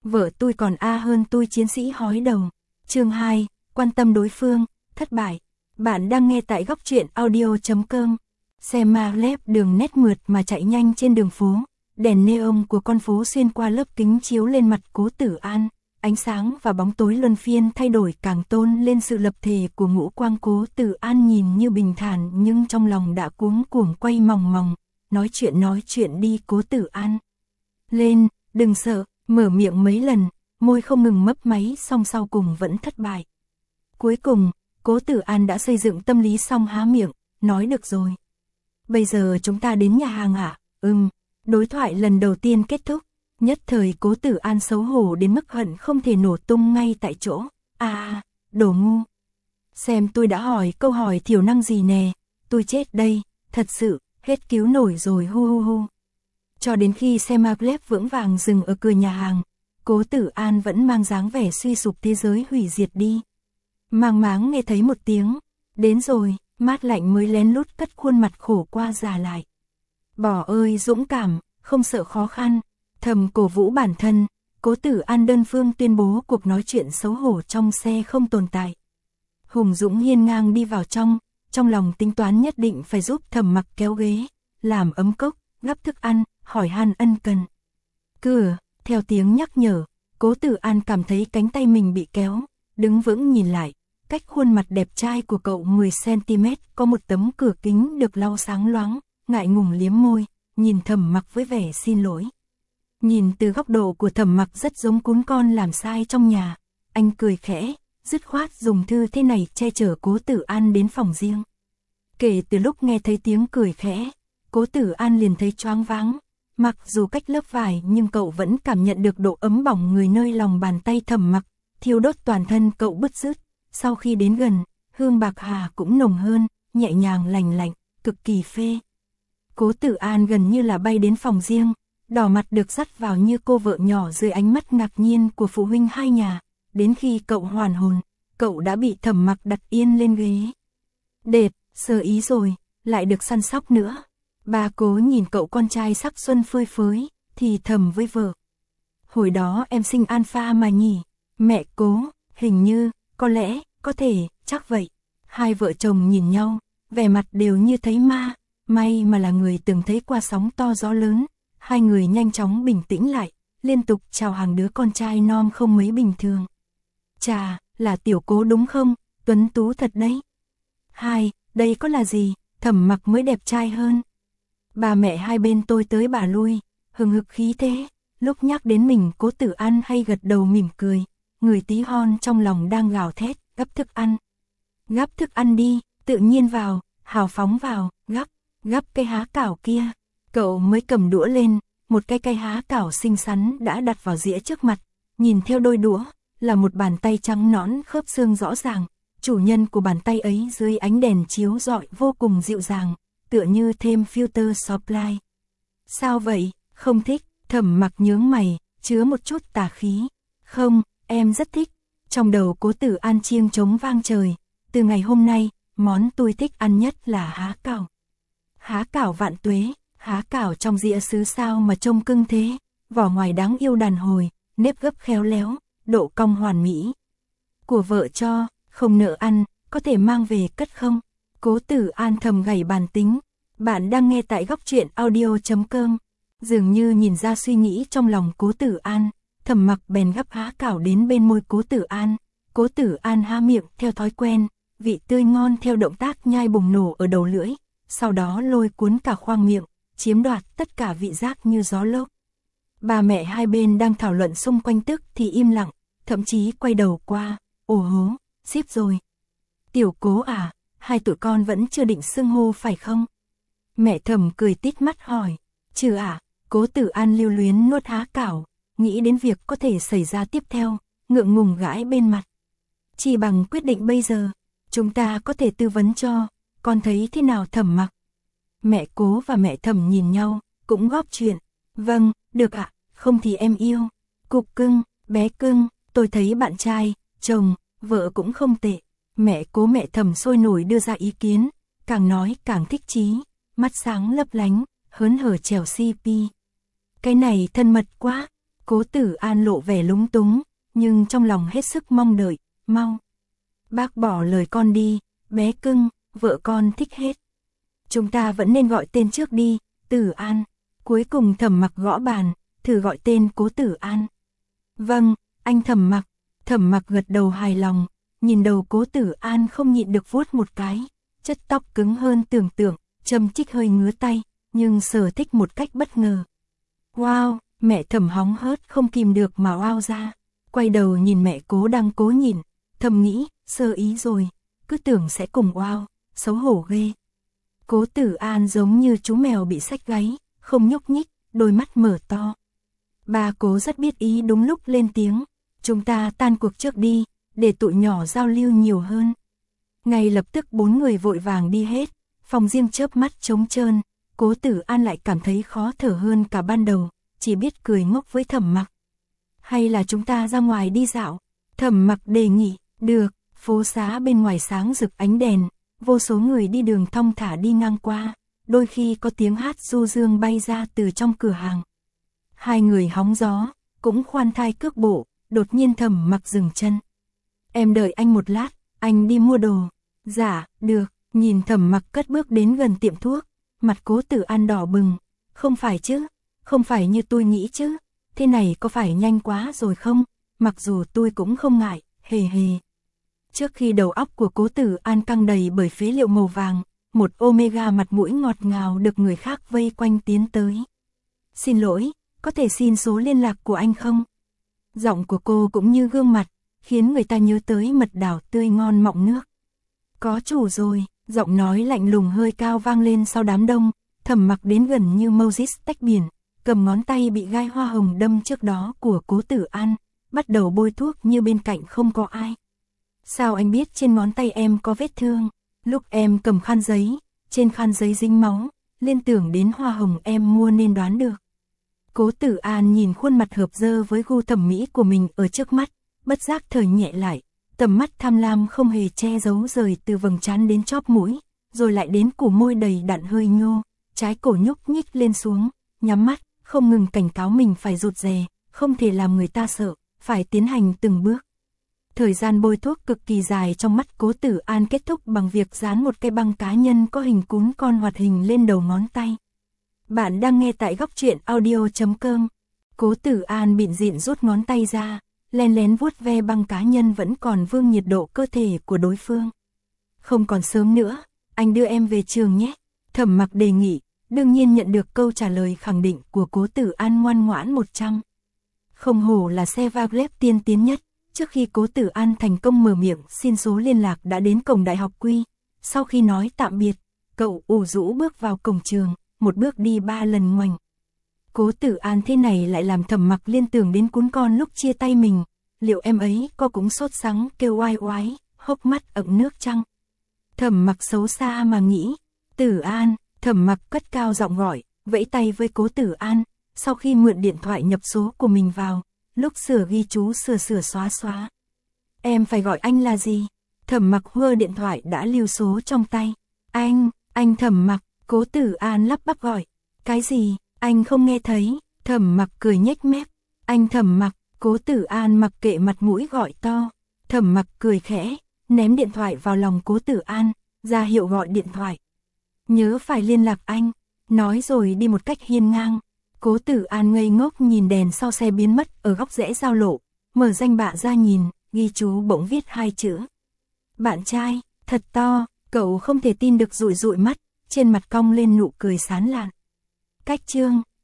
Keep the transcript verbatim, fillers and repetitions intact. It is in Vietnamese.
Vợ tôi còn a hơn tôi chiến sĩ hói đầu. Chương hai, quan tâm đối phương, thất bại. Bạn đang nghe tại góc truyện audio chấm com. Xe maglev đường nét mượt mà chạy nhanh trên đường phố. Đèn neon của con phố xuyên qua lớp kính chiếu lên mặt Cố Tử An. Ánh sáng và bóng tối luân phiên thay đổi càng tôn lên sự lập thể của ngũ quang. Cố Tử An nhìn như bình thản nhưng trong lòng đã cuống cuồng quay mòng mòng. Nói chuyện nói chuyện đi Cố Tử An. Lên, đừng sợ, mở miệng mấy lần, môi không ngừng mấp máy song sau cùng vẫn thất bại. Cuối cùng, Cố Tử An đã xây dựng tâm lý xong há miệng, nói được rồi. Bây giờ chúng ta đến nhà hàng ạ, à? Ừm, đối thoại lần đầu tiên kết thúc. Nhất thời Cố Tử An xấu hổ đến mức hận không thể nổ tung ngay tại chỗ. À, đồ ngu. Xem tôi đã hỏi câu hỏi thiểu năng gì nè, tôi chết đây, thật sự, hết cứu nổi rồi hu hu hu. Cho đến khi xe maglev vững vàng dừng ở cửa nhà hàng, Cố Tử An vẫn mang dáng vẻ suy sụp thế giới hủy diệt đi. Mang máng nghe thấy một tiếng, đến rồi, mát lạnh mới lén lút cất khuôn mặt khổ qua già lại. Bỏ ơi dũng cảm, không sợ khó khăn, thầm cổ vũ bản thân, Cố Tử An đơn phương tuyên bố cuộc nói chuyện xấu hổ trong xe không tồn tại. Hùng dũng hiên ngang đi vào trong, trong lòng tính toán nhất định phải giúp Thẩm Mặc kéo ghế, làm ấm cốc, gắp thức ăn, hỏi han ân cần. Cửa, theo tiếng nhắc nhở, Cố Tử An cảm thấy cánh tay mình bị kéo, đứng vững nhìn lại, cách khuôn mặt đẹp trai của cậu mười xăng ti mét có một tấm cửa kính được lau sáng loáng, ngại ngùng liếm môi, nhìn Thẩm Mặc với vẻ xin lỗi. Nhìn từ góc độ của Thẩm Mặc rất giống cún con làm sai trong nhà, anh cười khẽ, dứt khoát dùng thư thế này che chở Cố Tử An đến phòng riêng. Kể từ lúc nghe thấy tiếng cười khẽ, Cố Tử An liền thấy choáng váng. Mặc dù cách lớp vải nhưng cậu vẫn cảm nhận được độ ấm bỏng người nơi lòng bàn tay Thẩm Mặc, thiêu đốt toàn thân cậu bứt rứt. Sau khi đến gần, hương bạc hà cũng nồng hơn, nhẹ nhàng lành lạnh, cực kỳ phê. Cố Tử An gần như là bay đến phòng riêng, đỏ mặt được dắt vào như cô vợ nhỏ dưới ánh mắt ngạc nhiên của phụ huynh hai nhà. Đến khi cậu hoàn hồn, cậu đã bị Thẩm Mặc đặt yên lên ghế. Đệt, sơ ý rồi, lại được săn sóc nữa. Bà Cố nhìn cậu con trai sắc xuân phơi phới, thì thầm với vợ. Hồi đó em sinh alpha mà nhỉ? Mẹ Cố, hình như, có lẽ, có thể, chắc vậy. Hai vợ chồng nhìn nhau, vẻ mặt đều như thấy ma, may mà là người từng thấy qua sóng to gió lớn. Hai người nhanh chóng bình tĩnh lại, liên tục chào hàng đứa con trai non không mấy bình thường. Chà, là tiểu Cố đúng không? Tuấn tú thật đấy. Hai, đây có là gì? Thẩm Mặc mới đẹp trai hơn. Bà mẹ hai bên tôi tới bà lui, hừng hực khí thế, lúc nhắc đến mình Cố Tử An hay gật đầu mỉm cười, người tí hon trong lòng đang gào thét, gắp thức ăn. Gắp thức ăn đi, tự nhiên vào, hào phóng vào, gắp, gắp cây há cảo kia. Cậu mới cầm đũa lên, một cái cây há cảo xinh xắn đã đặt vào dĩa trước mặt, nhìn theo đôi đũa, là một bàn tay trắng nõn khớp xương rõ ràng, chủ nhân của bàn tay ấy dưới ánh đèn chiếu rọi vô cùng dịu dàng. Tựa như thêm filter supply. Sao vậy, không thích? Thẩm Mặc nhướng mày, chứa một chút tà khí. Không, em rất thích. Trong đầu Cố Tử An chiêng trống vang trời. Từ ngày hôm nay, món tôi thích ăn nhất là há cảo. Há cảo vạn tuế, há cảo trong dĩa sứ sao mà trông cưng thế. Vỏ ngoài đáng yêu đàn hồi, nếp gấp khéo léo, độ cong hoàn mỹ. Của vợ cho, không nợ ăn, có thể mang về cất không? Cố Tử An thầm gảy bàn tính. Bạn đang nghe tại góc truyện audio chấm com. Dường như nhìn ra suy nghĩ trong lòng Cố Tử An, Thẩm Mặc bèn gắp há cảo đến bên môi Cố Tử An. Cố Tử An há miệng theo thói quen, vị tươi ngon theo động tác nhai bùng nổ ở đầu lưỡi, sau đó lôi cuốn cả khoang miệng, chiếm đoạt tất cả vị giác như gió lốc. Bà mẹ hai bên đang thảo luận xung quanh tức thì im lặng, thậm chí quay đầu qua, ồ hố, ship rồi. Tiểu Cố à, hai tụi con vẫn chưa định xưng hô phải không? Mẹ Thẩm cười tít mắt hỏi, chứ à? Cố Tử An lưu luyến nuốt há cảo, nghĩ đến việc có thể xảy ra tiếp theo, ngượng ngùng gãi bên mặt. Chỉ bằng quyết định bây giờ, chúng ta có thể tư vấn cho, con thấy thế nào Thẩm Mặc? Mẹ Cố và mẹ Thẩm nhìn nhau, cũng góp chuyện. Vâng, được ạ, không thì em yêu. Cục cưng, bé cưng, tôi thấy bạn trai, chồng, vợ cũng không tệ. Mẹ Cố mẹ Thẩm sôi nổi đưa ra ý kiến, càng nói càng thích chí, mắt sáng lấp lánh, hớn hở trèo xê pê. Cái này thân mật quá. Cố Tử An lộ vẻ lúng túng, nhưng trong lòng hết sức mong đợi, mau. Bác bỏ lời con đi, bé cưng, vợ con thích hết. Chúng ta vẫn nên gọi tên trước đi, Tử An. Cuối cùng Thẩm Mặc gõ bàn, thử gọi tên Cố Tử An. Vâng, anh Thẩm Mặc. Thẩm Mặc gật đầu hài lòng, nhìn đầu Cố Tử An không nhịn được vuốt một cái, chất tóc cứng hơn tưởng tượng, châm chích hơi ngứa tay, nhưng sở thích một cách bất ngờ. Wow, mẹ Thẩm hóng hớt không kìm được mà wow ra, quay đầu nhìn mẹ Cố đang cố nhìn, thầm nghĩ, sơ ý rồi, cứ tưởng sẽ cùng wow, xấu hổ ghê. Cố Tử An giống như chú mèo bị xách gáy, không nhúc nhích, đôi mắt mở to. Ba Cố rất biết ý đúng lúc lên tiếng, chúng ta tan cuộc trước đi, để tụi nhỏ giao lưu nhiều hơn. Ngay lập tức bốn người vội vàng đi hết, phòng riêng chớp mắt trống trơn, Cố Tử An lại cảm thấy khó thở hơn cả ban đầu, chỉ biết cười ngốc với Thẩm Mặc. Hay là chúng ta ra ngoài đi dạo? Thẩm Mặc đề nghị, được, phố xá bên ngoài sáng rực ánh đèn, vô số người đi đường thong thả đi ngang qua, đôi khi có tiếng hát du dương bay ra từ trong cửa hàng. Hai người hóng gió, cũng khoan thai cước bộ, đột nhiên Thẩm Mặc dừng chân. Em đợi anh một lát, anh đi mua đồ. Dạ, được, nhìn Thẩm Mặc cất bước đến gần tiệm thuốc, mặt Cố Tử An đỏ bừng. Không phải chứ, không phải như tôi nghĩ chứ, thế này có phải nhanh quá rồi không? Mặc dù tôi cũng không ngại, hề hề. Trước khi đầu óc của Cố Tử An căng đầy bởi phế liệu màu vàng, một Omega mặt mũi ngọt ngào được người khác vây quanh tiến tới. Xin lỗi, có thể xin số liên lạc của anh không? Giọng của cô cũng như gương mặt, khiến người ta nhớ tới mật đảo tươi ngon mọng nước. Có chủ rồi, giọng nói lạnh lùng hơi cao vang lên sau đám đông, Thẩm Mặc đến gần như Moses tách biển, cầm ngón tay bị gai hoa hồng đâm trước đó của Cố Tử An, bắt đầu bôi thuốc như bên cạnh không có ai. Sao anh biết trên ngón tay em có vết thương? Lúc em cầm khăn giấy, trên khăn giấy dính máu, liên tưởng đến hoa hồng em mua nên đoán được. Cố Tử An nhìn khuôn mặt hợp dơ với gu thẩm mỹ của mình ở trước mắt, bất giác thở nhẹ lại, tầm mắt tham lam không hề che giấu rời từ vầng trán đến chóp mũi, rồi lại đến củ môi đầy đặn hơi nhô, trái cổ nhúc nhích lên xuống, nhắm mắt, không ngừng cảnh cáo mình phải rụt rè, không thể làm người ta sợ, phải tiến hành từng bước. Thời gian bôi thuốc cực kỳ dài trong mắt Cố Tử An kết thúc bằng việc dán một cây băng cá nhân có hình cún con hoạt hình lên đầu ngón tay. Bạn đang nghe tại góc truyện audio chấm com. Cố Tử An bịn dịn rút ngón tay ra, len lén vuốt ve băng cá nhân vẫn còn vương nhiệt độ cơ thể của đối phương. Không còn sớm nữa, anh đưa em về trường nhé. Thẩm Mặc đề nghị, đương nhiên nhận được câu trả lời khẳng định của Cố Tử An ngoan ngoãn một trăm. Không hổ là xe Vaglev tiên tiến nhất. Trước khi Cố Tử An thành công mở miệng xin số liên lạc đã đến cổng đại học Quy. Sau khi nói tạm biệt, cậu ủ rũ bước vào cổng trường, một bước đi ba lần ngoảnh. Cố Tử An thế này lại làm Thẩm Mặc liên tưởng đến cún con lúc chia tay mình. Liệu em ấy có cũng sốt sắng kêu oai oái, hốc mắt ẩn nước chăng? Thẩm Mặc xấu xa mà nghĩ. Tử An, Thẩm Mặc cất cao giọng gọi, vẫy tay với Cố Tử An. Sau khi mượn điện thoại nhập số của mình vào, lúc sửa ghi chú sửa sửa xóa xóa. Em phải gọi anh là gì? Thẩm Mặc hơ điện thoại đã lưu số trong tay. Anh, anh Thẩm Mặc. Cố Tử An lắp bắp gọi. Cái gì? Anh không nghe thấy. Thẩm Mặc cười nhếch mép. Anh Thẩm Mặc. Cố Tử An mặc kệ mặt mũi gọi to. Thẩm Mặc cười khẽ, ném điện thoại vào lòng Cố Tử An, ra hiệu gọi điện thoại. Nhớ phải liên lạc anh. Nói rồi đi một cách hiên ngang. Cố Tử An ngây ngốc nhìn đèn sau xe biến mất ở góc rẽ giao lộ, mở danh bạ ra nhìn, ghi chú bỗng viết hai chữ. Bạn trai, thật to, cậu không thể tin được dụi dụi mắt, trên mặt cong lên nụ cười sán lạn. Cách chương,